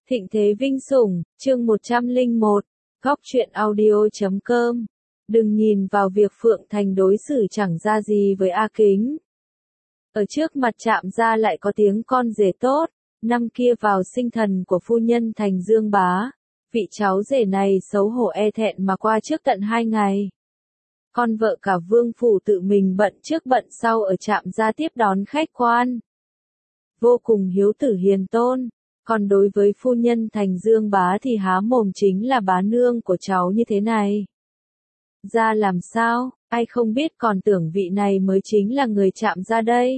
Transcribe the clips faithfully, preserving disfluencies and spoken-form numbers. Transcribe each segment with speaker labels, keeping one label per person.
Speaker 1: Thịnh thế vinh sủng, chương một trăm lẻ một, góc truyện audio chấm com. Đừng nhìn vào việc Phượng Thành đối xử chẳng ra gì với A Kính. Ở trước mặt Trạm gia lại có tiếng con rể tốt, năm kia vào sinh thần của phu nhân Thành Dương Bá. Vị cháu rể này xấu hổ e thẹn mà qua trước tận hai ngày. Con vợ cả vương phủ tự mình bận trước bận sau ở Trạm gia tiếp đón khách quan. Vô cùng hiếu tử hiền tôn. Còn đối với phu nhân Thành Dương Bá thì há mồm chính là bá nương của cháu như thế này. Ra làm sao, ai không biết còn tưởng vị này mới chính là người Trạm gia đây.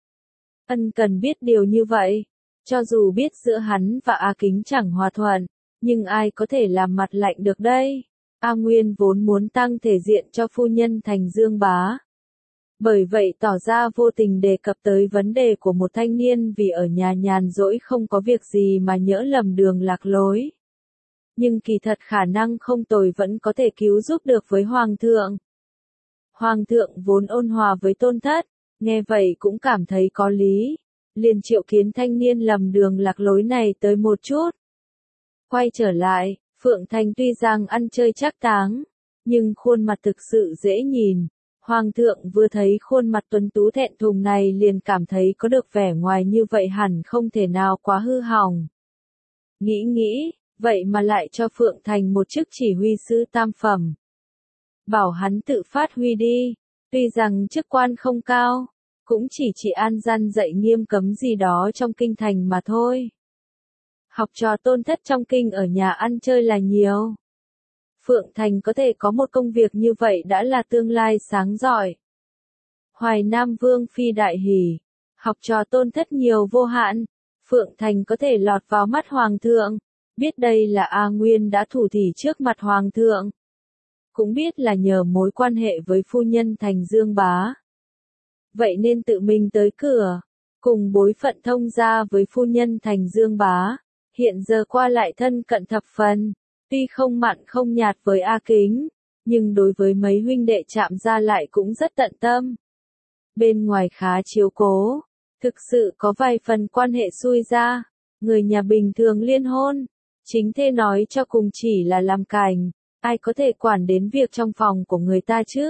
Speaker 1: Ân cần biết điều như vậy, cho dù biết giữa hắn và A Kính chẳng hòa thuận, nhưng ai có thể làm mặt lạnh được đây. A Nguyên vốn muốn tăng thể diện cho phu nhân Thành Dương Bá. Bởi vậy tỏ ra vô tình đề cập tới vấn đề của một thanh niên vì ở nhà nhàn rỗi không có việc gì mà nhỡ lầm đường lạc lối. Nhưng kỳ thật khả năng không tồi vẫn có thể cứu giúp được với Hoàng thượng. Hoàng thượng vốn ôn hòa với Tôn Thất, nghe vậy cũng cảm thấy có lý. Liền triệu kiến thanh niên lầm đường lạc lối này tới một chút. Quay trở lại, Phượng Thành tuy rằng ăn chơi trác táng, nhưng khuôn mặt thực sự dễ nhìn. Hoàng thượng vừa thấy khuôn mặt tuấn tú thẹn thùng này liền cảm thấy có được vẻ ngoài như vậy hẳn không thể nào quá hư hỏng. Nghĩ nghĩ, vậy mà lại cho Phượng Thành một chức chỉ huy sứ tam phẩm. Bảo hắn tự phát huy đi, tuy rằng chức quan không cao, cũng chỉ chỉ an gian dạy nghiêm cấm gì đó trong kinh thành mà thôi. Học trò Tôn Thất trong kinh ở nhà ăn chơi là nhiều. Phượng Thành có thể có một công việc như vậy đã là tương lai sáng rọi. Hoài Nam Vương phi đại hỉ, học trò Tôn Thất nhiều vô hạn, Phượng Thành có thể lọt vào mắt Hoàng thượng, biết đây là A Nguyên đã thủ thỉ trước mặt Hoàng thượng. Cũng biết là nhờ mối quan hệ với phu nhân Thành Dương Bá. Vậy nên tự mình tới cửa, cùng bối phận thông gia với phu nhân Thành Dương Bá, hiện giờ qua lại thân cận thập phần. Tuy không mặn không nhạt với A Kính, nhưng đối với mấy huynh đệ Trạm gia lại cũng rất tận tâm. Bên ngoài khá chiếu cố, thực sự có vài phần quan hệ xui ra, người nhà bình thường liên hôn, chính thê nói cho cùng chỉ là làm cành, ai có thể quản đến việc trong phòng của người ta chứ.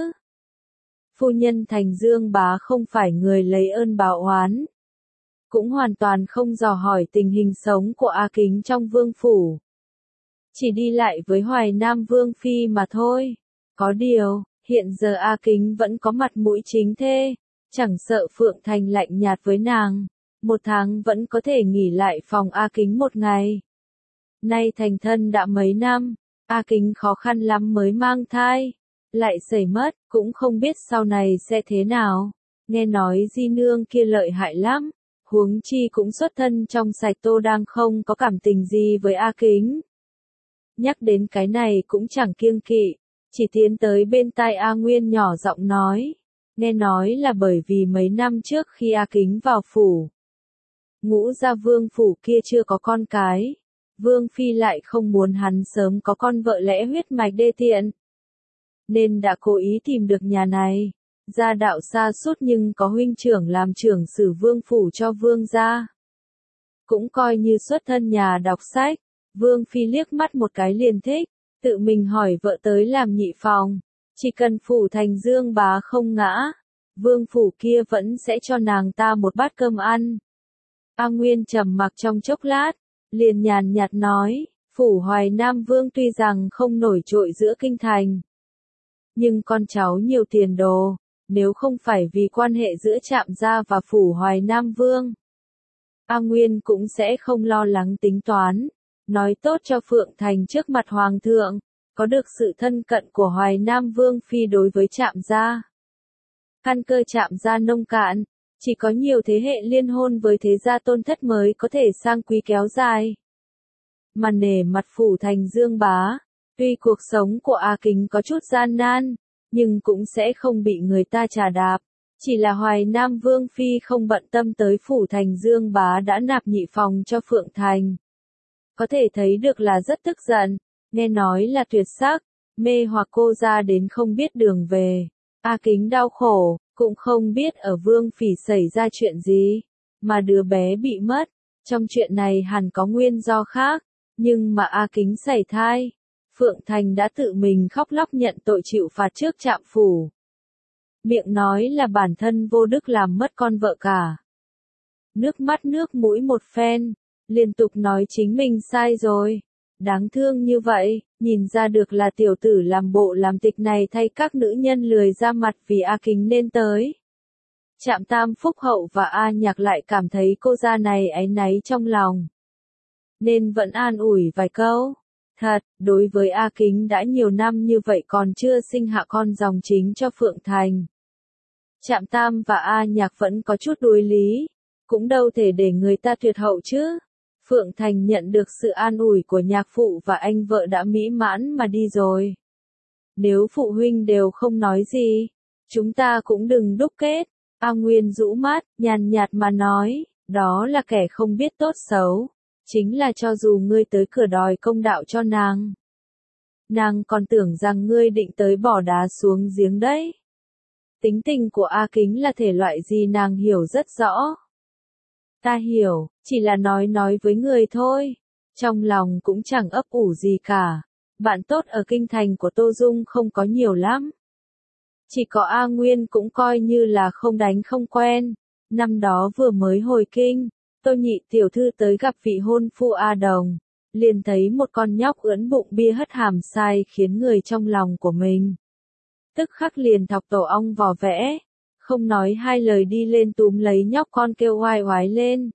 Speaker 1: Phu nhân Thành Dương Bá không phải người lấy ơn báo oán, cũng hoàn toàn không dò hỏi tình hình sống của A Kính trong vương phủ. Chỉ đi lại với Hoài Nam Vương phi mà thôi. Có điều, hiện giờ A Kính vẫn có mặt mũi chính thê, chẳng sợ Phượng Thành lạnh nhạt với nàng, một tháng vẫn có thể nghỉ lại phòng A Kính một ngày. Nay thành thân đã mấy năm, A Kính khó khăn lắm mới mang thai, lại xảy mất, cũng không biết sau này sẽ thế nào. Nghe nói di nương kia lợi hại lắm, huống chi cũng xuất thân trong sạch Tô đang không có cảm tình gì với A Kính. Nhắc đến cái này cũng chẳng kiêng kỵ, chỉ tiến tới bên tai A Nguyên nhỏ giọng nói, nghe nói là bởi vì mấy năm trước khi A Kính vào phủ, Ngũ gia vương phủ kia chưa có con cái, Vương phi lại không muốn hắn sớm có con vợ lẽ huyết mạch đê tiện, nên đã cố ý tìm được nhà này, gia đạo xa sút nhưng có huynh trưởng làm trưởng sử vương phủ cho vương gia, cũng coi như xuất thân nhà đọc sách. Vương phi liếc mắt một cái liền thích, tự mình hỏi vợ tới làm nhị phòng, chỉ cần phủ Thành Dương Bá không ngã, vương phủ kia vẫn sẽ cho nàng ta một bát cơm ăn. A Nguyên trầm mặc trong chốc lát, liền nhàn nhạt nói, phủ Hoài Nam Vương tuy rằng không nổi trội giữa kinh thành, nhưng con cháu nhiều tiền đồ, nếu không phải vì quan hệ giữa Trạm gia và phủ Hoài Nam Vương, A Nguyên cũng sẽ không lo lắng tính toán. Nói tốt cho Phượng Thành trước mặt Hoàng thượng, có được sự thân cận của Hoài Nam Vương phi đối với Trạm gia. Căn cơ Trạm gia nông cạn, chỉ có nhiều thế hệ liên hôn với thế gia Tôn Thất mới có thể sang quý kéo dài. Mà nể mặt phủ Thành Dương Bá, tuy cuộc sống của A Kính có chút gian nan, nhưng cũng sẽ không bị người ta trà đạp. Chỉ là Hoài Nam Vương phi không bận tâm tới phủ Thành Dương Bá đã nạp nhị phòng cho Phượng Thành. Có thể thấy được là rất tức giận, nghe nói là tuyệt sắc, mê hoặc cô ra đến không biết đường về. A Kính đau khổ, cũng không biết ở Vương Phỉ xảy ra chuyện gì, mà đứa bé bị mất. Trong chuyện này hẳn có nguyên do khác, Nhưng mà A Kính sảy thai, Phượng Thành đã tự mình khóc lóc nhận tội chịu phạt trước trạm phủ. Miệng nói là bản thân vô đức làm mất con vợ cả. Nước mắt nước mũi một phen, liên tục nói chính mình sai rồi. Đáng thương như vậy, nhìn ra được là tiểu tử làm bộ làm tịch này thay các nữ nhân lười ra mặt vì A Kính nên tới. Trạm Tam Phúc Hậu và A Nhạc lại cảm thấy cô gia này áy náy trong lòng. Nên vẫn an ủi vài câu. Thật, đối với A Kính đã nhiều năm như vậy còn chưa sinh hạ con dòng chính cho Phượng Thành. Trạm Tam và A Nhạc vẫn có chút đối lý, cũng đâu thể để người ta tuyệt hậu chứ. Phượng Thành nhận được sự an ủi của nhạc phụ và anh vợ đã mỹ mãn mà đi rồi. Nếu phụ huynh đều không nói gì, chúng ta cũng đừng đúc kết. A Nguyên rũ mắt, nhàn nhạt mà nói, đó là kẻ không biết tốt xấu. Chính là cho dù ngươi tới cửa đòi công đạo cho nàng, nàng còn tưởng rằng ngươi định tới bỏ đá xuống giếng đấy. Tính tình của A Kính là thể loại gì nàng hiểu rất rõ. Ta hiểu, chỉ là nói nói với người thôi. Trong lòng cũng chẳng ấp ủ gì cả. Bạn tốt ở kinh thành của Tô Dung không có nhiều lắm. Chỉ có A Nguyên cũng coi như là không đánh không quen. Năm đó vừa mới hồi kinh, Tô Nhị tiểu thư tới gặp vị hôn phu A Đồng. Liền thấy một con nhóc ưỡn bụng bia hất hàm sai khiến người trong lòng của mình. Tức khắc liền thọc tổ ong vò vẽ. Không nói hai lời đi lên túm lấy nhóc con kêu oai oái lên.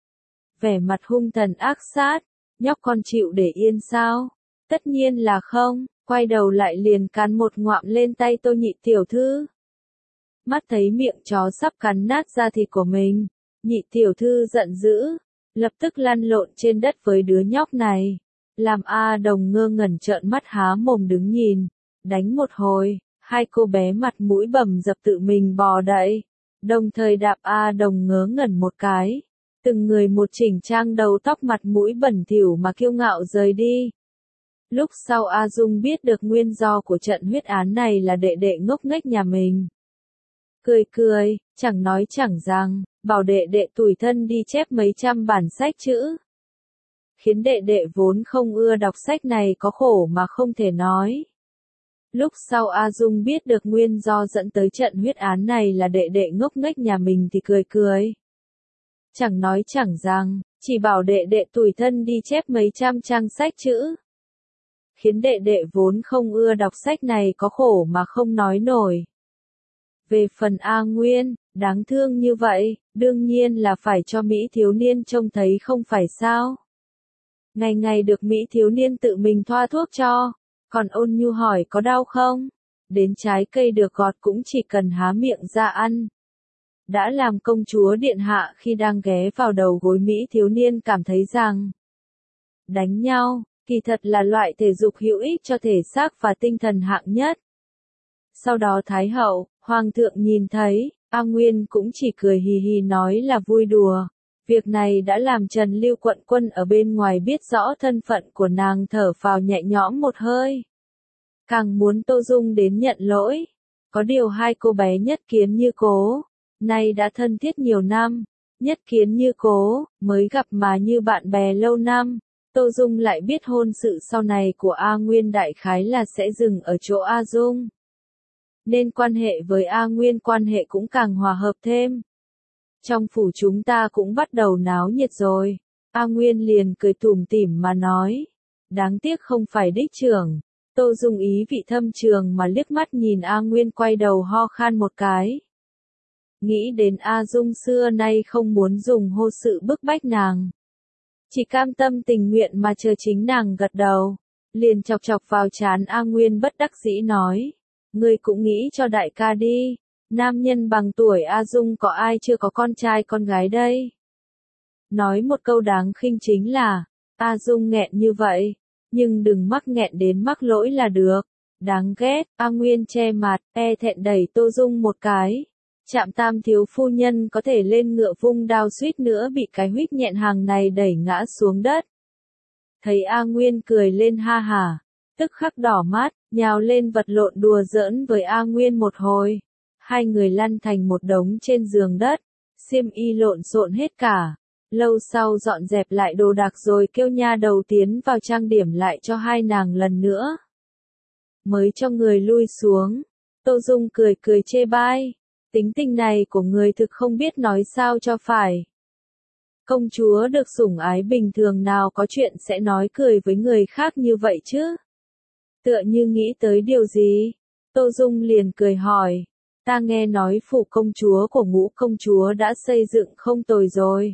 Speaker 1: Vẻ mặt hung thần ác sát, nhóc con chịu để yên sao? Tất nhiên là không, quay đầu lại liền cắn một ngoạm lên tay Tô Nhị tiểu thư. Mắt thấy miệng chó sắp cắn nát da thịt của mình, Nhị tiểu thư giận dữ, lập tức lăn lộn trên đất với đứa nhóc này. Làm A Đồng ngơ ngẩn trợn mắt há mồm đứng nhìn, đánh một hồi. Hai cô bé mặt mũi bầm dập tự mình bò đậy, đồng thời đạp A Đồng ngớ ngẩn một cái. Từng người một chỉnh trang đầu tóc mặt mũi bẩn thỉu mà kiêu ngạo rời đi. Lúc sau A Dung biết được nguyên do của trận huyết án này là đệ đệ ngốc nghếch nhà mình. Cười cười, chẳng nói chẳng rằng, bảo đệ đệ tủi thân đi chép mấy trăm bản sách chữ. Khiến đệ đệ vốn không ưa đọc sách này có khổ mà không thể nói. Lúc sau A Dung biết được nguyên do dẫn tới trận huyết án này là đệ đệ ngốc nghếch nhà mình thì cười cười. Chẳng nói chẳng rằng, chỉ bảo đệ đệ tủi thân đi chép mấy trăm trang sách chữ. Khiến đệ đệ vốn không ưa đọc sách này có khổ mà không nói nổi. Về phần A Nguyên, đáng thương như vậy, đương nhiên là phải cho Mỹ thiếu niên trông thấy không phải sao. Ngày ngày được Mỹ thiếu niên tự mình thoa thuốc cho. Còn Ôn Nhu hỏi có đau không? Đến trái cây được gọt cũng chỉ cần há miệng ra ăn. Đã làm công chúa điện hạ khi đang ghé vào đầu gối Mỹ thiếu niên cảm thấy rằng đánh nhau, kỳ thật là loại thể dục hữu ích cho thể xác và tinh thần hạng nhất. Sau đó Thái hậu, Hoàng thượng nhìn thấy, A Nguyên cũng chỉ cười hì hì nói là vui đùa. Việc này đã làm Trần Lưu quận quân ở bên ngoài biết rõ thân phận của nàng thở phào nhẹ nhõm một hơi. Càng muốn Tô Dung đến nhận lỗi. Có điều hai cô bé Nhất Kiến Như Cố, nay đã thân thiết nhiều năm. Nhất Kiến Như Cố, mới gặp mà như bạn bè lâu năm. Tô Dung lại biết hôn sự sau này của A Nguyên đại khái là sẽ dừng ở chỗ A Dung. Nên quan hệ với A Nguyên quan hệ cũng càng hòa hợp thêm. Trong phủ chúng ta cũng bắt đầu náo nhiệt rồi. A Nguyên liền cười tủm tỉm mà nói. Đáng tiếc không phải đích trưởng. Tô Dung ý vị thâm trường mà liếc mắt nhìn A Nguyên quay đầu ho khan một cái. Nghĩ đến A Dung xưa nay không muốn dùng hô sự bức bách nàng. Chỉ cam tâm tình nguyện mà chờ chính nàng gật đầu. Liền chọc chọc vào trán A Nguyên bất đắc dĩ nói. Ngươi cũng nghĩ cho đại ca đi. Nam nhân bằng tuổi A Dung có ai chưa có con trai con gái đây? Nói một câu đáng khinh chính là, A Dung nghẹn như vậy, nhưng đừng mắc nghẹn đến mắc lỗi là được. Đáng ghét, A Nguyên che mặt, e thẹn đẩy Tô Dung một cái. Trạm Tam thiếu phu nhân có thể lên ngựa vung đao suýt nữa bị cái huýt nhẹn hàng này đẩy ngã xuống đất. Thấy A Nguyên cười lên ha hả, tức khắc đỏ mắt, nhào lên vật lộn đùa giỡn với A Nguyên một hồi. Hai người lăn thành một đống trên giường đất, xiêm y lộn xộn hết cả. Lâu sau dọn dẹp lại đồ đạc rồi kêu nha đầu tiến vào trang điểm lại cho hai nàng lần nữa. Mới cho người lui xuống, Tô Dung cười cười chê bai, tính tình này của người thực không biết nói sao cho phải. Công chúa được sủng ái bình thường nào có chuyện sẽ nói cười với người khác như vậy chứ? Tựa như nghĩ tới điều gì, Tô Dung liền cười hỏi, ta nghe nói phủ công chúa của Ngũ công chúa đã xây dựng không tồi rồi.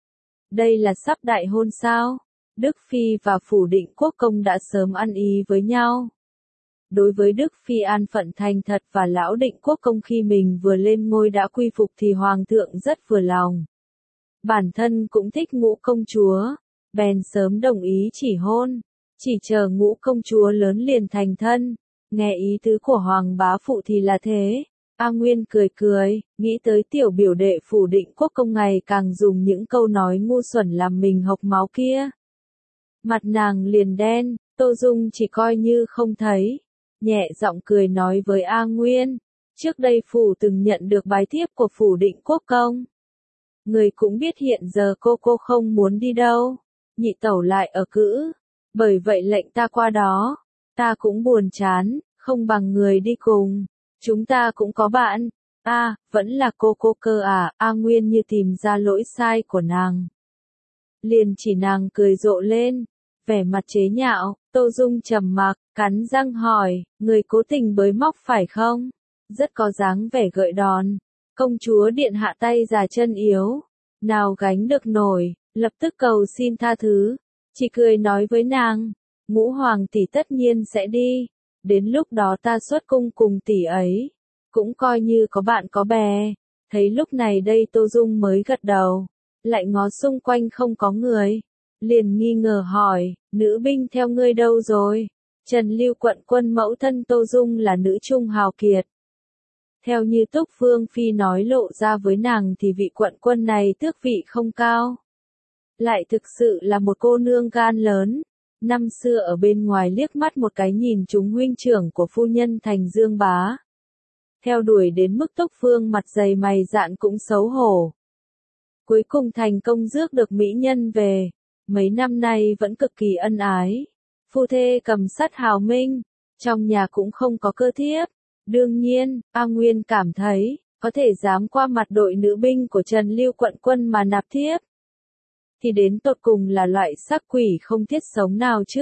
Speaker 1: Đây là sắp đại hôn sao? Đức Phi và phủ Định Quốc công đã sớm ăn ý với nhau. Đối với Đức Phi an phận thành thật và lão Định Quốc công khi mình vừa lên ngôi đã quy phục thì Hoàng thượng rất vừa lòng. Bản thân cũng thích Ngũ công chúa, bèn sớm đồng ý chỉ hôn, chỉ chờ Ngũ công chúa lớn liền thành thân. Nghe ý tứ của Hoàng bá phụ thì là thế. A Nguyên cười cười, nghĩ tới tiểu biểu đệ phủ Định Quốc công ngày càng dùng những câu nói ngu xuẩn làm mình hộc máu kia. Mặt nàng liền đen, Tô Dung chỉ coi như không thấy, nhẹ giọng cười nói với A Nguyên, trước đây phủ từng nhận được bài thiếp của phủ Định Quốc công. Người cũng biết hiện giờ cô cô không muốn đi đâu, nhị tẩu lại ở cữ, bởi vậy lệnh ta qua đó, ta cũng buồn chán, không bằng người đi cùng. Chúng ta cũng có bạn. A, à, vẫn là cô cô cơ à? A Nguyên như tìm ra lỗi sai của nàng. Liền chỉ nàng cười rộ lên, vẻ mặt chế nhạo. Tô Dung trầm mặc, cắn răng hỏi, người cố tình bới móc phải không? Rất có dáng vẻ gợi đòn. Công chúa điện hạ tay già chân yếu, nào gánh được nổi, lập tức cầu xin tha thứ. Chỉ cười nói với nàng, Ngũ hoàng tỷ tất nhiên sẽ đi. Đến lúc đó ta xuất cung cùng tỷ ấy, cũng coi như có bạn có bè. Thấy lúc này đây Tô Dung mới gật đầu, lại ngó xung quanh không có người, liền nghi ngờ hỏi, nữ binh theo ngươi đâu rồi? Trần Lưu quận quân mẫu thân Tô Dung là nữ trung hào kiệt. Theo như Túc Vương Phi nói lộ ra với nàng thì vị quận quân này tước vị không cao. Lại thực sự là một cô nương gan lớn. Năm xưa ở bên ngoài liếc mắt một cái nhìn trúng huynh trưởng của phu nhân thành Dương Bá. Theo đuổi đến mức Túc Vương mặt dày mày dạn cũng xấu hổ. Cuối cùng thành công rước được mỹ nhân về, mấy năm nay vẫn cực kỳ ân ái. Phu thê cầm sắt hào minh, trong nhà cũng không có cơ thiếp. Đương nhiên, A Nguyên cảm thấy, có thể dám qua mặt đội nữ binh của Trần Lưu quận quân mà nạp thiếp. Thì đến tột cùng là loại sắc quỷ không thiết sống nào chứ.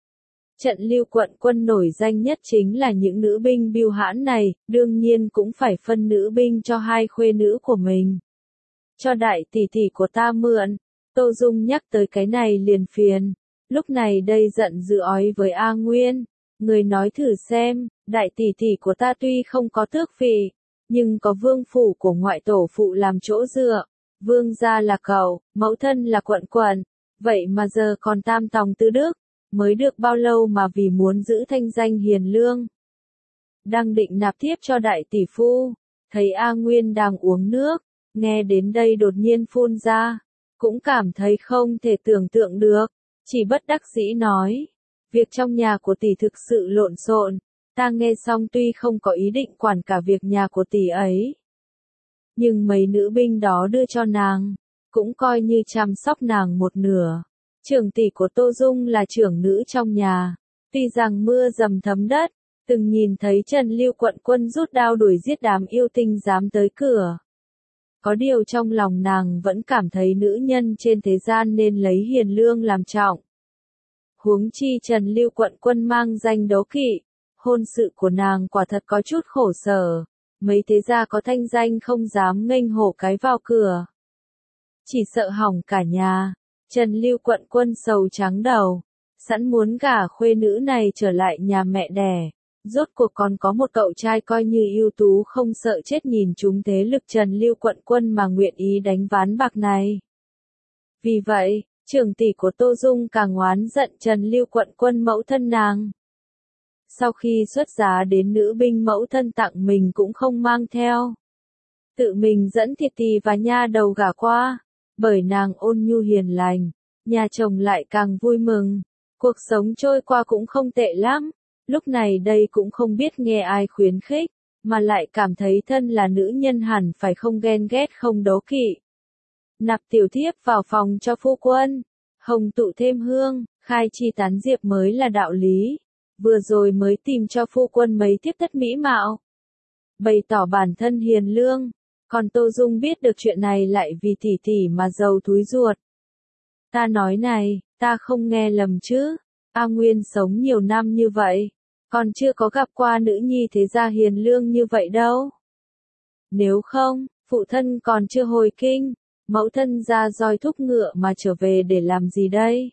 Speaker 1: Trận Lưu quận quân nổi danh nhất chính là những nữ binh bưu hãn này, đương nhiên cũng phải phân nữ binh cho hai khuê nữ của mình. Cho đại tỷ tỷ của ta mượn, Tô Dung nhắc tới cái này liền phiền, lúc này đây giận dữ ói với A Nguyên, người nói thử xem, đại tỷ tỷ của ta tuy không có tước vị, nhưng có vương phủ của ngoại tổ phụ làm chỗ dựa. Vương gia là cậu, mẫu thân là quận quận, vậy mà giờ còn tam tòng tư đức, mới được bao lâu mà vì muốn giữ thanh danh hiền lương. Đang định nạp thiếp cho đại tỷ phu, thấy A Nguyên đang uống nước, nghe đến đây đột nhiên phun ra, cũng cảm thấy không thể tưởng tượng được, chỉ bất đắc dĩ nói, việc trong nhà của tỷ thực sự lộn xộn, ta nghe xong tuy không có ý định quản cả việc nhà của tỷ ấy. Nhưng mấy nữ binh đó đưa cho nàng, cũng coi như chăm sóc nàng một nửa. Trưởng tỷ của Tô Dung là trưởng nữ trong nhà, tuy rằng mưa dầm thấm đất, từng nhìn thấy Trần Lưu quận quân rút đao đuổi giết đám yêu tinh dám tới cửa. Có điều trong lòng nàng vẫn cảm thấy nữ nhân trên thế gian nên lấy hiền lương làm trọng. Huống chi Trần Lưu quận quân mang danh đấu kỵ, hôn sự của nàng quả thật có chút khổ sở. Mấy thế gia có thanh danh không dám nghênh hổ cái vào cửa. Chỉ sợ hỏng cả nhà, Trần Lưu quận quân sầu trắng đầu, sẵn muốn gả khuê nữ này trở lại nhà mẹ đẻ. Rốt cuộc còn có một cậu trai coi như ưu tú không sợ chết nhìn chúng thế lực Trần Lưu quận quân mà nguyện ý đánh ván bạc này. Vì vậy, trưởng tỷ của Tô Dung càng oán giận Trần Lưu quận quân mẫu thân nàng. Sau khi xuất giá đến nữ binh mẫu thân tặng mình cũng không mang theo. Tự mình dẫn thiệt tỳ và nha đầu gả qua, bởi nàng ôn nhu hiền lành, nhà chồng lại càng vui mừng. Cuộc sống trôi qua cũng không tệ lắm, lúc này đây cũng không biết nghe ai khuyến khích, mà lại cảm thấy thân là nữ nhân hẳn phải không ghen ghét không đố kỵ. nạp tiểu thiếp vào phòng cho phu quân, hồng tụ thêm hương, khai chi tán diệp mới là đạo lý. Vừa rồi mới tìm cho phu quân mấy thiếp thất mỹ mạo, bày tỏ bản thân hiền lương, còn Tô Dung biết được chuyện này lại vì tỷ tỷ mà giàu thúi ruột. Ta nói này, ta không nghe lầm chứ, A Nguyên sống nhiều năm như vậy, còn chưa có gặp qua nữ nhi thế gia hiền lương như vậy đâu. Nếu không, phụ thân còn chưa hồi kinh, mẫu thân ra roi thúc ngựa mà trở về để làm gì đây?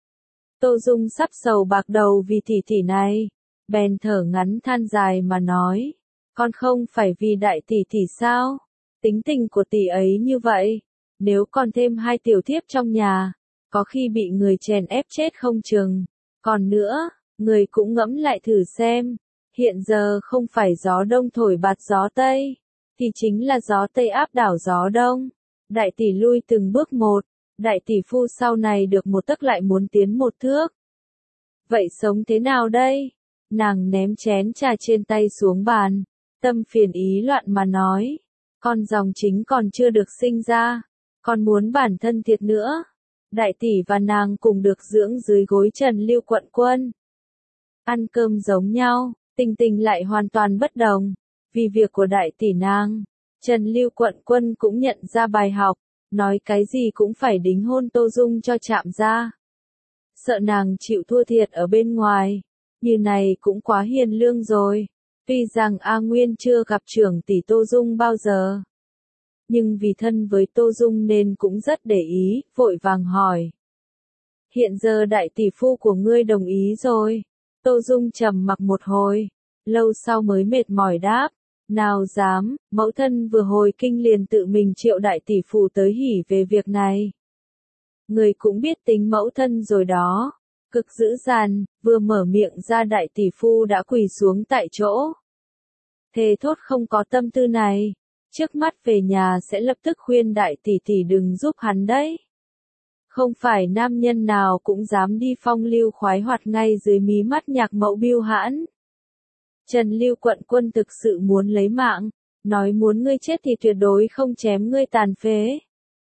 Speaker 1: Tô Dung sắp sầu bạc đầu vì tỷ tỷ này, bèn thở ngắn than dài mà nói, con không phải vì đại tỷ tỷ sao? Tính tình của tỷ ấy như vậy, nếu còn thêm hai tiểu thiếp trong nhà, có khi bị người chèn ép chết không chừng. Còn nữa, người cũng ngẫm lại thử xem, hiện giờ không phải gió đông thổi bạt gió tây, thì chính là gió tây áp đảo gió đông. Đại tỷ lui từng bước một, đại tỷ phu sau này được một tấc lại muốn tiến một thước. Vậy sống thế nào đây? Nàng ném chén trà trên tay xuống bàn, tâm phiền ý loạn mà nói, con dòng chính còn chưa được sinh ra, con muốn bản thân thiệt nữa. Đại tỷ và nàng cùng được dưỡng dưới gối Trần Lưu Quận Quân. Ăn cơm giống nhau, tình tình lại hoàn toàn bất đồng. Vì việc của đại tỷ nàng, Trần Lưu Quận Quân cũng nhận ra bài học, nói cái gì cũng phải đính hôn Tô Dung cho chạm ra. Sợ nàng chịu thua thiệt ở bên ngoài, như này cũng quá hiền lương rồi. Tuy rằng A Nguyên chưa gặp trưởng tỷ Tô Dung bao giờ, nhưng vì thân với Tô Dung nên cũng rất để ý, vội vàng hỏi. Hiện giờ đại tỷ phu của ngươi đồng ý rồi. Tô Dung trầm mặc một hồi, lâu sau mới mệt mỏi đáp, nào dám, mẫu thân vừa hồi kinh liền tự mình triệu đại tỷ phu tới hỉ về việc này. Người cũng biết tính mẫu thân rồi đó, cực dữ dằn, vừa mở miệng ra đại tỷ phu đã quỳ xuống tại chỗ. Thề thốt không có tâm tư này. Trước mắt về nhà sẽ lập tức khuyên đại tỷ tỷ đừng giúp hắn đấy. Không phải nam nhân nào cũng dám đi phong lưu khoái hoạt ngay dưới mí mắt nhạc mẫu Bưu Hãn. Trần Lưu Quận Quân thực sự muốn lấy mạng, nói muốn ngươi chết thì tuyệt đối không chém ngươi tàn phế.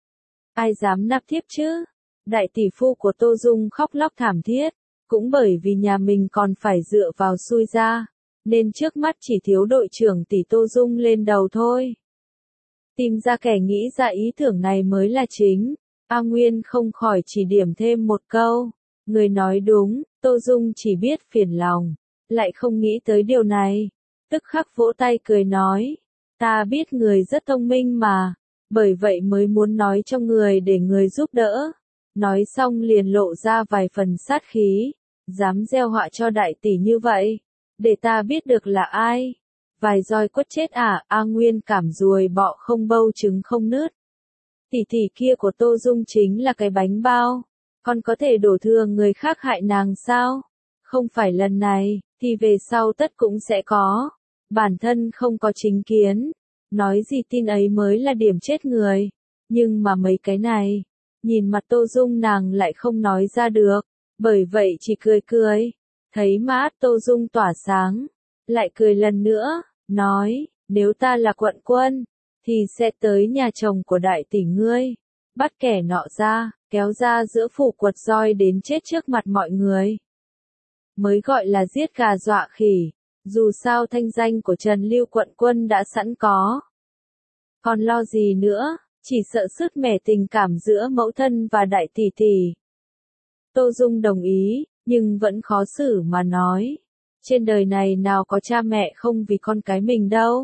Speaker 1: Ai dám nạp thiếp chứ? Đại tỷ phu của Tô Dung khóc lóc thảm thiết, cũng bởi vì nhà mình còn phải dựa vào xui ra, nên trước mắt chỉ thiếu đội trưởng tỷ Tô Dung lên đầu thôi. Tìm ra kẻ nghĩ ra ý tưởng này mới là chính. A Nguyên không khỏi chỉ điểm thêm một câu. Người nói đúng, Tô Dung chỉ biết phiền lòng, lại không nghĩ tới điều này. Tức khắc vỗ tay cười nói, ta biết người rất thông minh mà, bởi vậy mới muốn nói cho người để người giúp đỡ. Nói xong liền lộ ra vài phần sát khí, dám gieo họa cho đại tỷ như vậy, để ta biết được là ai. Vài roi quất chết à, A Nguyên cảm ruồi bọ không bâu trứng không nứt. Tỷ tỷ kia của Tô Dung chính là cái bánh bao, còn có thể đổ thừa người khác hại nàng sao? Không phải lần này, thì về sau tất cũng sẽ có. Bản thân không có chính kiến, nói gì tin ấy mới là điểm chết người. Nhưng mà mấy cái này, nhìn mặt Tô Dung nàng lại không nói ra được, bởi vậy chỉ cười cười. Thấy mắt Tô Dung tỏa sáng, lại cười lần nữa. Nói, nếu ta là quận quân, thì sẽ tới nhà chồng của đại tỷ ngươi, bắt kẻ nọ ra, kéo ra giữa phủ quật roi đến chết trước mặt mọi người. Mới gọi là giết gà dọa khỉ, dù sao thanh danh của Trần Lưu Quận Quân đã sẵn có. Còn lo gì nữa, chỉ sợ sứt mẻ tình cảm giữa mẫu thân và đại tỷ tỷ. Tô Dung đồng ý, nhưng vẫn khó xử mà nói. Trên đời này nào có cha mẹ không vì con cái mình đâu.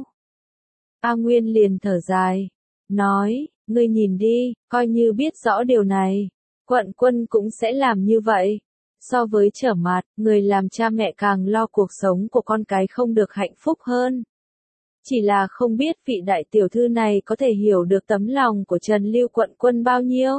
Speaker 1: A Nguyên liền thở dài, nói, ngươi nhìn đi, coi như biết rõ điều này, quận quân cũng sẽ làm như vậy. So với trở mặt, người làm cha mẹ càng lo cuộc sống của con cái không được hạnh phúc hơn. Chỉ là không biết vị đại tiểu thư này có thể hiểu được tấm lòng của Trần Lưu Quận Quân bao nhiêu.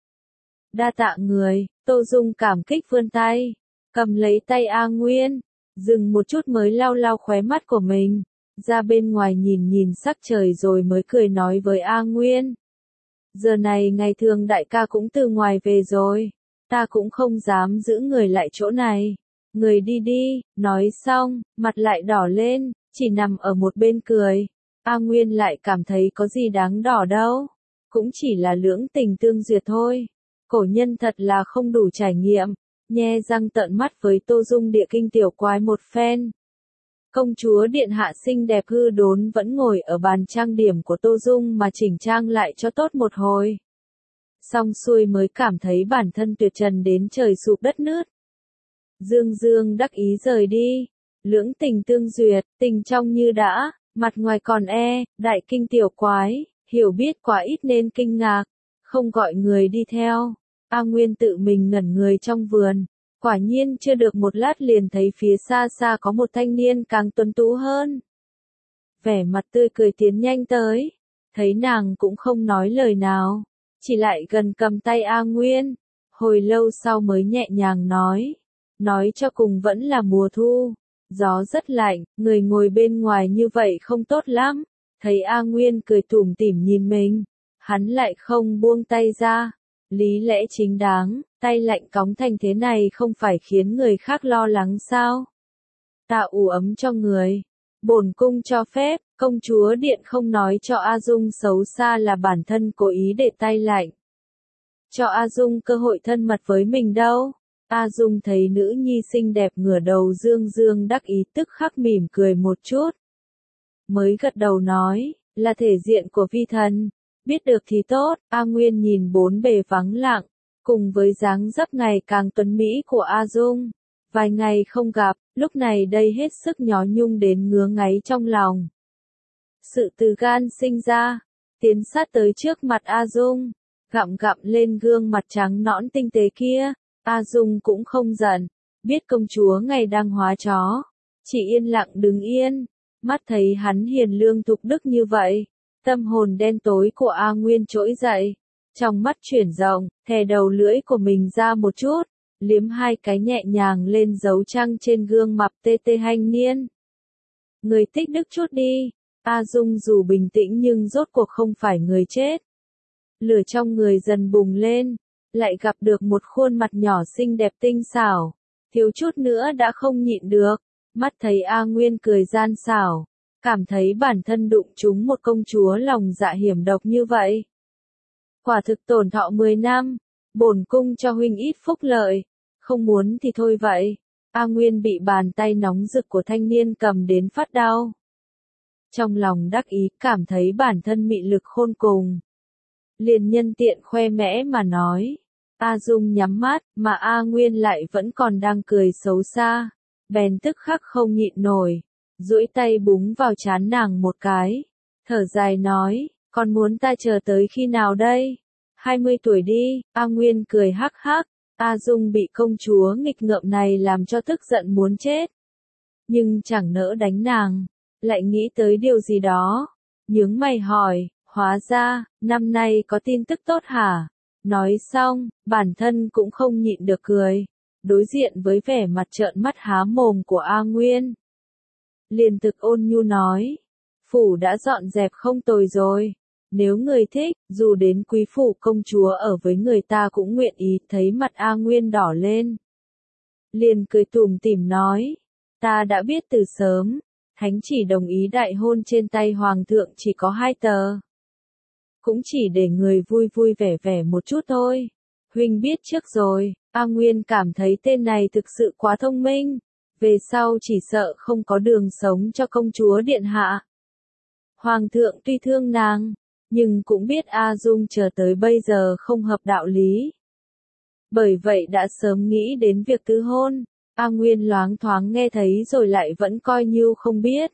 Speaker 1: Đa tạ người, Tô Dung cảm kích vươn tay, cầm lấy tay A Nguyên. Dừng một chút mới lau lau khóe mắt của mình, ra bên ngoài nhìn nhìn sắc trời rồi mới cười nói với A Nguyên. Giờ này ngày thường đại ca cũng từ ngoài về rồi, ta cũng không dám giữ người lại chỗ này. Người đi đi, nói xong, mặt lại đỏ lên, chỉ nằm ở một bên cười. A Nguyên lại cảm thấy có gì đáng đỏ đâu. cũng chỉ là lưỡng tình tương duyệt thôi. Cổ nhân thật là không đủ trải nghiệm, nhe răng trợn mắt với Tô Dung địa kinh tiểu quái một phen. Công chúa điện hạ xinh đẹp hư đốn vẫn ngồi ở bàn trang điểm của Tô Dung mà chỉnh trang lại cho tốt một hồi. Xong xuôi mới cảm thấy bản thân tuyệt trần đến trời sụp đất nứt. Dương Dương đắc ý rời đi, lưỡng tình tương duyệt, tình trong như đã, mặt ngoài còn e, đại kinh tiểu quái, hiểu biết quá ít nên kinh ngạc, không gọi người đi theo. A Nguyên tự mình ngẩn người trong vườn, quả nhiên chưa được một lát liền thấy phía xa xa có một thanh niên càng tuấn tú hơn. Vẻ mặt tươi cười tiến nhanh tới, thấy nàng cũng không nói lời nào, chỉ lại gần cầm tay A Nguyên, hồi lâu sau mới nhẹ nhàng nói, nói cho cùng vẫn là mùa thu, gió rất lạnh, người ngồi bên ngoài như vậy không tốt lắm. Thấy A Nguyên cười tủm tỉm nhìn mình, hắn lại không buông tay ra. Lý lẽ chính đáng, tay lạnh cóng thành thế này không phải khiến người khác lo lắng sao? Tạo ủ ấm cho người. Bổn cung cho phép, công chúa điện không nói cho A Dung xấu xa là bản thân cố ý để tay lạnh. Cho A Dung cơ hội thân mật với mình đâu. A Dung thấy nữ nhi xinh đẹp ngửa đầu dương dương đắc ý tức khắc mỉm cười một chút. Mới gật đầu nói, là thể diện của vi thần. Biết được thì tốt, A Nguyên nhìn bốn bề vắng lặng, cùng với dáng dấp ngày càng tuấn mỹ của A Dung. Vài ngày không gặp, lúc này đây hết sức nhó nhung đến ngứa ngáy trong lòng. Sự từ gan sinh ra, tiến sát tới trước mặt A Dung, gặm gặm lên gương mặt trắng nõn tinh tế kia. A Dung cũng không giận, biết công chúa ngày đang hóa chó, chỉ yên lặng đứng yên, mắt thấy hắn hiền lương thục đức như vậy. Tâm hồn đen tối của A Nguyên trỗi dậy, trong mắt chuyển rộng, thè đầu lưỡi của mình ra một chút, liếm hai cái nhẹ nhàng lên dấu trăng trên gương mặt tê tê thanh niên. Người tích đức chút đi, A Dung dù bình tĩnh nhưng rốt cuộc không phải người chết. Lửa trong người dần bùng lên, lại gặp được một khuôn mặt nhỏ xinh đẹp tinh xảo, thiếu chút nữa đã không nhịn được, mắt thấy A Nguyên cười gian xảo. Cảm thấy bản thân đụng trúng một công chúa lòng dạ hiểm độc như vậy. Quả thực tổn thọ mười năm, bổn cung cho huynh ít phúc lợi, không muốn thì thôi vậy. A Nguyên bị bàn tay nóng rực của thanh niên cầm đến phát đau. Trong lòng đắc ý cảm thấy bản thân mị lực khôn cùng. Liền nhân tiện khoe mẽ mà nói. A Dung nhắm mắt, mà A Nguyên lại vẫn còn đang cười xấu xa. Bèn tức khắc không nhịn nổi. Duỗi tay búng vào trán nàng một cái, thở dài nói, còn muốn ta chờ tới khi nào đây? hai mươi tuổi đi, A Nguyên cười hắc hắc, A Dung bị công chúa nghịch ngợm này làm cho tức giận muốn chết. Nhưng chẳng nỡ đánh nàng, lại nghĩ tới điều gì đó, nhướng mày hỏi, hóa ra, năm nay có tin tức tốt hả? Nói xong, bản thân cũng không nhịn được cười, đối diện với vẻ mặt trợn mắt há mồm của A Nguyên. Liền thực ôn nhu nói, phủ đã dọn dẹp không tồi rồi, nếu người thích, dù đến quý phủ công chúa ở với người ta cũng nguyện ý. Thấy mặt A Nguyên đỏ lên. Liền cười tủm tỉm nói, ta đã biết từ sớm, thánh chỉ đồng ý đại hôn trên tay hoàng thượng chỉ có hai tờ. Cũng chỉ để người vui vui vẻ vẻ một chút thôi. Huynh biết trước rồi. A Nguyên cảm thấy tên này thực sự quá thông minh. Về sau chỉ sợ không có đường sống cho công chúa điện hạ. Hoàng thượng tuy thương nàng, nhưng cũng biết A Dung chờ tới bây giờ không hợp đạo lý. Bởi vậy đã sớm nghĩ đến việc tứ hôn. A Nguyên loáng thoáng nghe thấy rồi lại vẫn coi như không biết.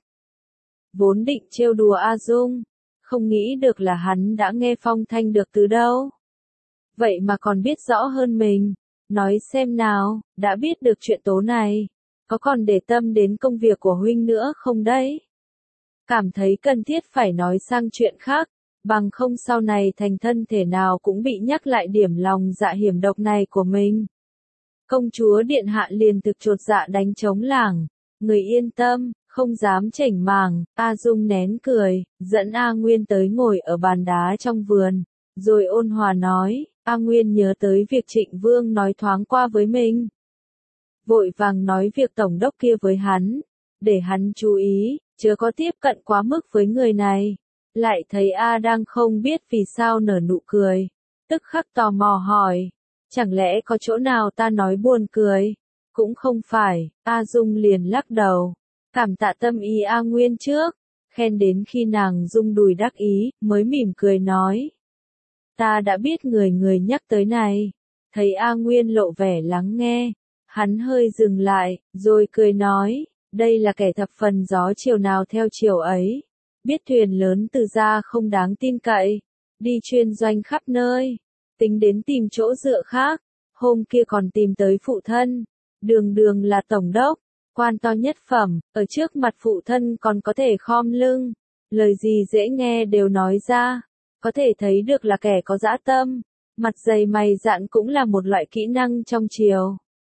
Speaker 1: Vốn định trêu đùa A Dung, không nghĩ được là hắn đã nghe phong thanh được từ đâu. Vậy mà còn biết rõ hơn mình. Nói xem nào, đã biết được chuyện tố này, có còn để tâm đến công việc của huynh nữa không đấy? Cảm thấy cần thiết phải nói sang chuyện khác, bằng không sau này thành thân thể nào cũng bị nhắc lại điểm lòng dạ hiểm độc này của mình. Công chúa điện hạ liền thực chột dạ đánh trống lảng, người yên tâm, không dám chảnh màng. A Dung nén cười, dẫn A Nguyên tới ngồi ở bàn đá trong vườn, rồi ôn hòa nói, A Nguyên nhớ tới việc Trịnh Vương nói thoáng qua với mình. Vội vàng nói việc tổng đốc kia với hắn, để hắn chú ý, chớ có tiếp cận quá mức với người này. lại thấy A đang không biết vì sao nở nụ cười. Tức khắc tò mò hỏi, chẳng lẽ có chỗ nào ta nói buồn cười? Cũng không phải, A Dung liền lắc đầu. Cảm tạ tâm ý A Nguyên trước, khen đến khi nàng rung đùi đắc ý, mới mỉm cười nói. Ta đã biết người người nhắc tới này. Thấy A Nguyên lộ vẻ lắng nghe, hắn hơi dừng lại, rồi cười nói, đây là kẻ thập phần gió chiều nào theo chiều ấy. Biết thuyền lớn từ ra không đáng tin cậy, đi chuyên doanh khắp nơi, tính đến tìm chỗ dựa khác, hôm kia còn tìm tới phụ thân, đường đường là tổng đốc, quan to nhất phẩm, ở trước mặt phụ thân còn có thể khom lưng, lời gì dễ nghe đều nói ra, có thể thấy được là kẻ có dã tâm, mặt dày mày dạn cũng là một loại kỹ năng trong triều.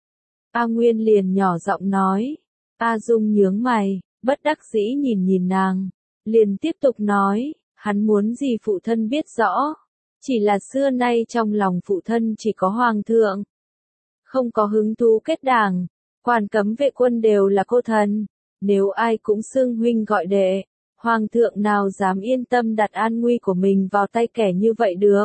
Speaker 1: A Nguyên liền nhỏ giọng nói, A Dung nhướng mày, bất đắc dĩ nhìn nhìn nàng, liền tiếp tục nói, hắn muốn gì phụ thân biết rõ, chỉ là xưa nay trong lòng phụ thân chỉ có hoàng thượng, không có hứng thú kết đảng, quan cấm vệ quân đều là cô thần, nếu ai cũng xưng huynh gọi đệ, hoàng thượng nào dám yên tâm đặt an nguy của mình vào tay kẻ như vậy được.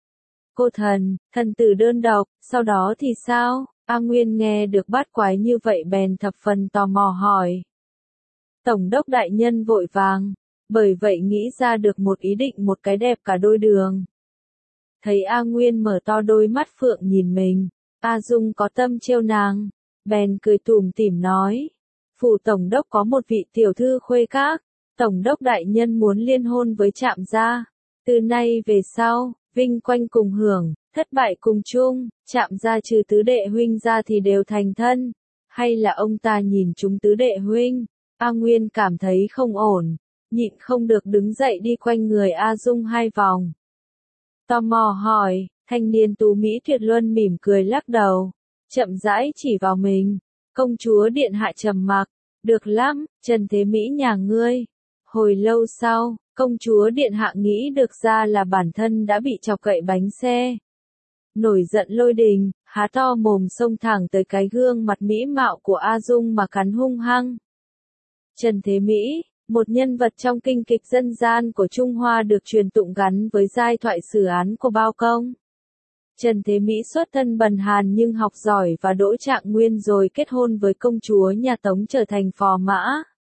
Speaker 1: Cô thần, thần tử đơn độc, sau đó thì sao? A Nguyên nghe được bát quái như vậy bèn thập phần tò mò hỏi. Tổng đốc đại nhân vội vàng, bởi vậy nghĩ ra được một ý định một cái đẹp cả đôi đường. Thấy A Nguyên mở to đôi mắt phượng nhìn mình, A Dung có tâm trêu nàng, bèn cười tủm tỉm nói. Phủ tổng đốc có một vị tiểu thư khuê các, tổng đốc đại nhân muốn liên hôn với Trạm gia, từ nay về sau, vinh quanh cùng hưởng, thất bại cùng chung, Trạm gia trừ tứ đệ huynh ra thì đều thành thân, hay là ông ta nhìn chúng tứ đệ huynh? A Nguyên cảm thấy không ổn, nhịn không được đứng dậy đi quanh người A Dung hai vòng. Tò mò hỏi, thanh niên tú Mỹ tuyệt luân mỉm cười lắc đầu, chậm rãi chỉ vào mình, công chúa điện hạ trầm mặc, được lắm, Trần Thế Mỹ nhà ngươi. Hồi lâu sau, công chúa điện hạ nghĩ được ra là bản thân đã bị chọc cậy bánh xe. Nổi giận lôi đình, há to mồm xông thẳng tới cái gương mặt mỹ mạo của A Dung mà cắn hung hăng. Trần Thế Mỹ, một nhân vật trong kinh kịch dân gian của Trung Hoa được truyền tụng gắn với giai thoại sử án của Bao Công. Trần Thế Mỹ xuất thân bần hàn nhưng học giỏi và đỗ trạng nguyên rồi kết hôn với công chúa nhà Tống trở thành phò mã.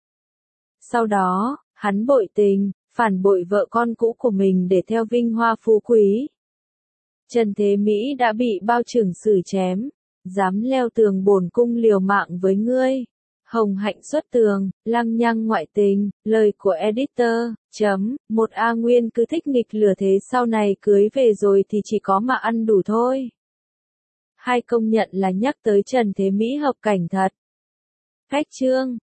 Speaker 1: Sau đó, hắn bội tình, phản bội vợ con cũ của mình để theo vinh hoa phú quý. Trần Thế Mỹ đã bị bao trưởng xử chém, dám leo tường bổn cung liều mạng với ngươi. Hồng hạnh xuất tường, lăng nhăng ngoại tình, lời của editor, chấm, một A Nguyên cứ thích nghịch lửa thế sau này cưới về rồi thì chỉ có mà ăn đủ thôi. Hai công nhận là nhắc tới Trần Thế Mỹ hợp cảnh thật. Cách chương